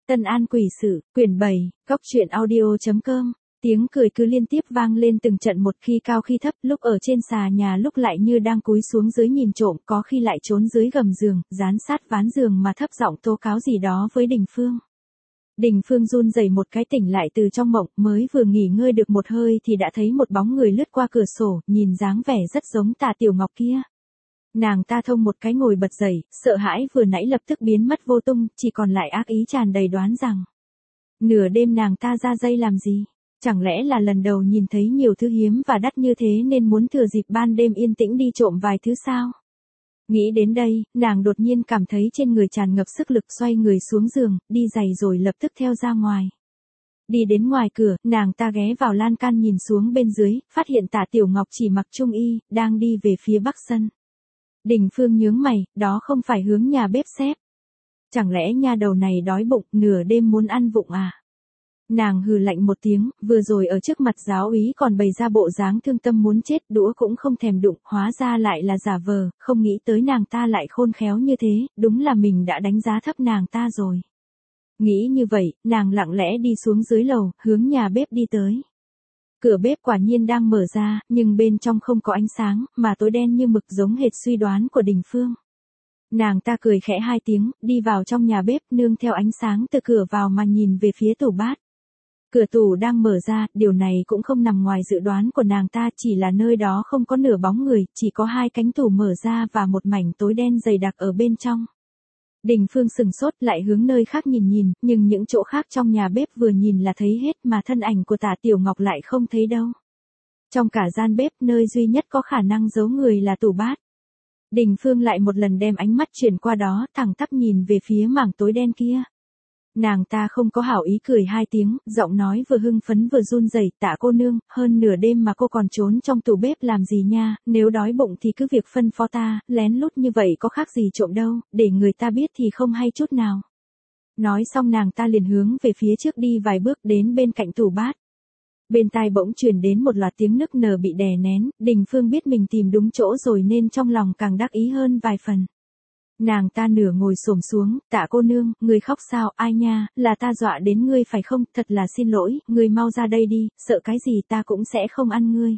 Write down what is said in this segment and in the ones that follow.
Tân An quỷ sự, quyển 7, goctruyện audio.com. Tiếng cười cứ liên tiếp vang lên từng trận, một khi cao khi thấp, lúc ở trên xà nhà lúc lại như đang cúi xuống dưới nhìn trộm, có khi lại trốn dưới gầm giường, dán sát ván giường mà thấp giọng tố cáo gì đó với Đình Phương. Đình Phương run rẩy một cái tỉnh lại từ trong mộng, mới vừa nghỉ ngơi được một hơi thì đã thấy một bóng người lướt qua cửa sổ, nhìn dáng vẻ rất giống Tạ Tiểu Ngọc kia. Nàng ta thông một cái ngồi bật dậy, sợ hãi vừa nãy lập tức biến mất vô tung, chỉ còn lại ác ý tràn đầy đoán rằng nửa đêm nàng ta ra dây làm gì? Chẳng lẽ là lần đầu nhìn thấy nhiều thứ hiếm và đắt như thế nên muốn thừa dịp ban đêm yên tĩnh đi trộm vài thứ sao? Nghĩ đến đây, nàng đột nhiên cảm thấy trên người tràn ngập sức lực, xoay người xuống giường, đi giày rồi lập tức theo ra ngoài. Đi đến ngoài cửa, nàng ta ghé vào lan can nhìn xuống bên dưới, phát hiện Tạ Tiểu Ngọc chỉ mặc trung y, đang đi về phía bắc sân. Đình Phương nhướng mày, đó không phải hướng nhà bếp xếp. Chẳng lẽ nha đầu này đói bụng, nửa đêm muốn ăn vụng à? Nàng hừ lạnh một tiếng, vừa rồi ở trước mặt giáo úy còn bày ra bộ dáng thương tâm muốn chết, đũa cũng không thèm đụng, hóa ra lại là giả vờ, không nghĩ tới nàng ta lại khôn khéo như thế, đúng là mình đã đánh giá thấp nàng ta rồi. Nghĩ như vậy, nàng lặng lẽ đi xuống dưới lầu, hướng nhà bếp đi tới. Cửa bếp quả nhiên đang mở ra, nhưng bên trong không có ánh sáng, mà tối đen như mực, giống hệt suy đoán của Đình Phương. Nàng ta cười khẽ hai tiếng, đi vào trong nhà bếp, nương theo ánh sáng từ cửa vào mà nhìn về phía tủ bát. Cửa tủ đang mở ra, điều này cũng không nằm ngoài dự đoán của nàng ta, chỉ là nơi đó không có nửa bóng người, chỉ có hai cánh tủ mở ra và một mảnh tối đen dày đặc ở bên trong. Đình Phương sừng sốt, lại hướng nơi khác nhìn, nhưng những chỗ khác trong nhà bếp vừa nhìn là thấy hết, mà thân ảnh của Tạ Tiểu Ngọc lại không thấy đâu. Trong cả gian bếp, nơi duy nhất có khả năng giấu người là tủ bát. Đình Phương lại một lần đem ánh mắt chuyển qua đó, thẳng tắp nhìn về phía mảng tối đen kia. Nàng ta không có hảo ý cười hai tiếng, giọng nói vừa hưng phấn vừa run rẩy, Tạ cô nương, hơn nửa đêm mà cô còn trốn trong tủ bếp làm gì nha, nếu đói bụng thì cứ việc phân phó ta, lén lút như vậy có khác gì trộm đâu, để người ta biết thì không hay chút nào. Nói xong nàng ta liền hướng về phía trước đi vài bước đến bên cạnh tủ bát. Bên tai bỗng truyền đến một loạt tiếng nức nở bị đè nén, Đình Phương biết mình tìm đúng chỗ rồi nên trong lòng càng đắc ý hơn vài phần. Nàng ta nửa ngồi xổm xuống, Tạ cô nương, ngươi khóc sao, ai nha, là ta dọa đến ngươi phải không, thật là xin lỗi, ngươi mau ra đây đi, sợ cái gì ta cũng sẽ không ăn ngươi.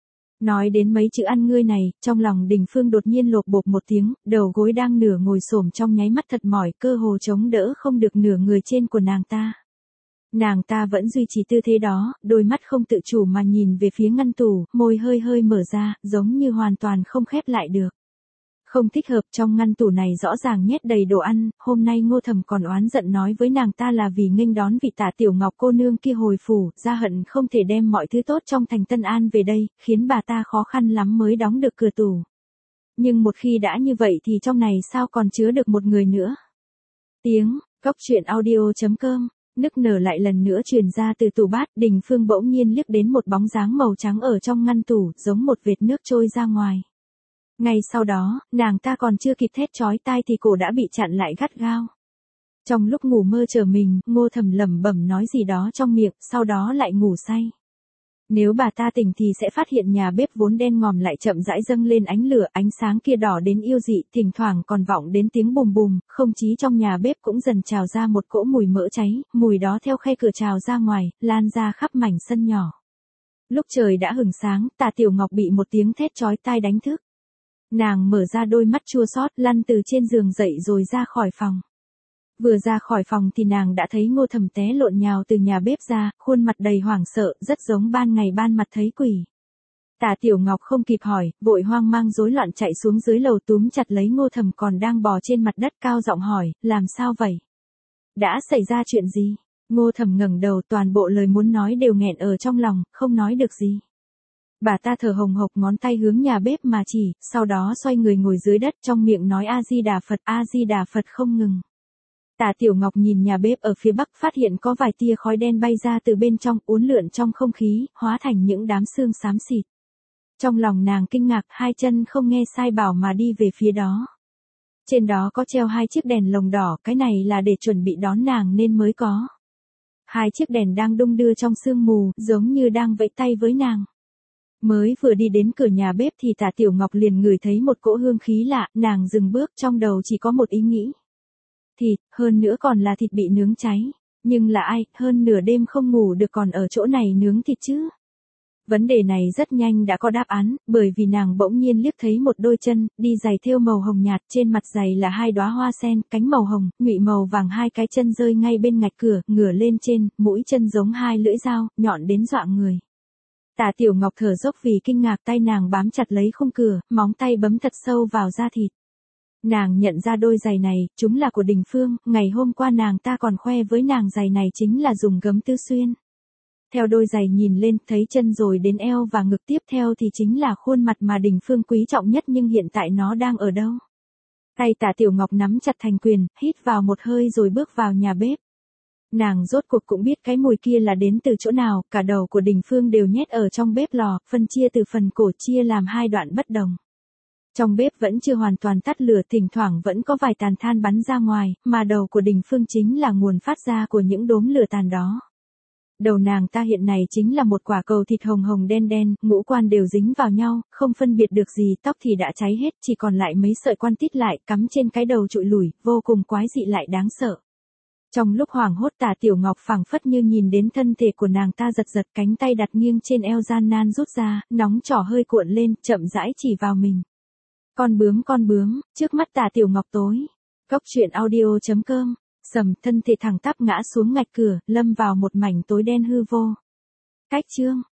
Nói đến mấy chữ ăn ngươi này, trong lòng Đình Phương đột nhiên lộp bộp một tiếng, đầu gối đang nửa ngồi xổm trong nháy mắt thật mỏi, cơ hồ chống đỡ không được nửa người trên của nàng ta. Nàng ta vẫn duy trì tư thế đó, đôi mắt không tự chủ mà nhìn về phía ngăn tủ, môi hơi hơi mở ra, giống như hoàn toàn không khép lại được. Không thích hợp, trong ngăn tủ này rõ ràng nhét đầy đồ ăn, hôm nay Ngô Thầm còn oán giận nói với nàng ta là vì nghênh đón vị Tạ Tiểu Ngọc cô nương kia hồi phủ, ra hận không thể đem mọi thứ tốt trong thành Tân An về đây, khiến bà ta khó khăn lắm mới đóng được cửa tủ. Nhưng một khi đã như vậy thì trong này sao còn chứa được một người nữa. Tiếng, goctruyện audio.com. Nức nở lại lần nữa truyền ra từ tủ bát, Đình Phương bỗng nhiên liếc đến một bóng dáng màu trắng ở trong ngăn tủ, giống một vệt nước trôi ra ngoài. Ngay sau đó, nàng ta còn chưa kịp thét chói tai thì cổ đã bị chặn lại gắt gao. Trong lúc ngủ mơ trở mình, Ngô Thầm lẩm bẩm nói gì đó trong miệng, sau đó lại ngủ say. Nếu bà ta tỉnh thì sẽ phát hiện nhà bếp vốn đen ngòm lại chậm rãi dâng lên ánh lửa, ánh sáng kia đỏ đến yêu dị, thỉnh thoảng còn vọng đến tiếng bùm bùm, không chí trong nhà bếp cũng dần trào ra một cỗ mùi mỡ cháy, mùi đó theo khe cửa trào ra ngoài, lan ra khắp mảnh sân nhỏ. Lúc trời đã hửng sáng, Tạ Tiểu Ngọc bị một tiếng thét chói tai đánh thức. Nàng mở ra đôi mắt chua xót, lăn từ trên giường dậy rồi ra khỏi phòng. Vừa ra khỏi phòng thì nàng đã thấy Ngô Thầm té lộn nhào từ nhà bếp ra, khuôn mặt đầy hoảng sợ, rất giống ban ngày ban mặt thấy quỷ. Tạ Tiểu Ngọc không kịp hỏi, vội hoang mang rối loạn chạy xuống dưới lầu túm chặt lấy Ngô Thầm còn đang bò trên mặt đất, cao giọng hỏi, làm sao vậy? Đã xảy ra chuyện gì? Ngô Thầm ngẩng đầu, toàn bộ lời muốn nói đều nghẹn ở trong lòng, không nói được gì. Bà ta thở hồng hộc, ngón tay hướng nhà bếp mà chỉ, sau đó xoay người ngồi dưới đất, trong miệng nói A Di Đà Phật không ngừng. Tạ Tiểu Ngọc nhìn nhà bếp ở phía bắc, phát hiện có vài tia khói đen bay ra từ bên trong, uốn lượn trong không khí, hóa thành những đám sương xám xịt. Trong lòng nàng kinh ngạc, hai chân không nghe sai bảo mà đi về phía đó. Trên đó có treo hai chiếc đèn lồng đỏ, cái này là để chuẩn bị đón nàng nên mới có. Hai chiếc đèn đang đung đưa trong sương mù, giống như đang vẫy tay với nàng. Mới vừa đi đến cửa nhà bếp thì Tạ Tiểu Ngọc liền ngửi thấy một cỗ hương khí lạ, nàng dừng bước, trong đầu chỉ có một ý nghĩ. Thịt, hơn nữa còn là thịt bị nướng cháy. Nhưng là ai, hơn nửa đêm không ngủ được còn ở chỗ này nướng thịt chứ? Vấn đề này rất nhanh đã có đáp án, bởi vì nàng bỗng nhiên liếc thấy một đôi chân, đi giày thêu màu hồng nhạt, trên mặt giày là hai đóa hoa sen, cánh màu hồng, ngụy màu vàng, hai cái chân rơi ngay bên ngạch cửa, ngửa lên trên, mũi chân giống hai lưỡi dao, nhọn đến dọa người. Tả Tiểu Ngọc thở dốc vì kinh ngạc, tay nàng bám chặt lấy khung cửa, móng tay bấm thật sâu vào da thịt. Nàng nhận ra đôi giày này, chúng là của Đình Phương, ngày hôm qua nàng ta còn khoe với nàng giày này chính là dùng gấm Tư Xuyên. Theo đôi giày nhìn lên, thấy chân rồi đến eo và ngực, tiếp theo thì chính là khuôn mặt mà Đình Phương quý trọng nhất, nhưng hiện tại nó đang ở đâu? Tay Tả Tiểu Ngọc nắm chặt thành quyền, hít vào một hơi rồi bước vào nhà bếp. Nàng rốt cuộc cũng biết cái mùi kia là đến từ chỗ nào, cả đầu của Đình Phương đều nhét ở trong bếp lò, phân chia từ phần cổ chia làm hai đoạn bất đồng. Trong bếp vẫn chưa hoàn toàn tắt lửa, thỉnh thoảng vẫn có vài tàn than bắn ra ngoài, mà đầu của Đình Phương chính là nguồn phát ra của những đốm lửa tàn đó. Đầu nàng ta hiện này chính là một quả cầu thịt hồng hồng đen đen, ngũ quan đều dính vào nhau, không phân biệt được gì, tóc thì đã cháy hết, chỉ còn lại mấy sợi quan tít lại, cắm trên cái đầu trụi lủi, vô cùng quái dị lại đáng sợ. Trong lúc hoảng hốt, Tả Tiểu Ngọc phảng phất như nhìn đến thân thể của nàng ta giật giật, cánh tay đặt nghiêng trên eo gian nan rút ra, nóng trỏ hơi cuộn lên, chậm rãi chỉ vào mình. Con bướm, trước mắt Tả Tiểu Ngọc tối. Góc truyện audio.com, sầm, thân thể thẳng tắp ngã xuống ngạch cửa, lâm vào một mảnh tối đen hư vô. Cách chương.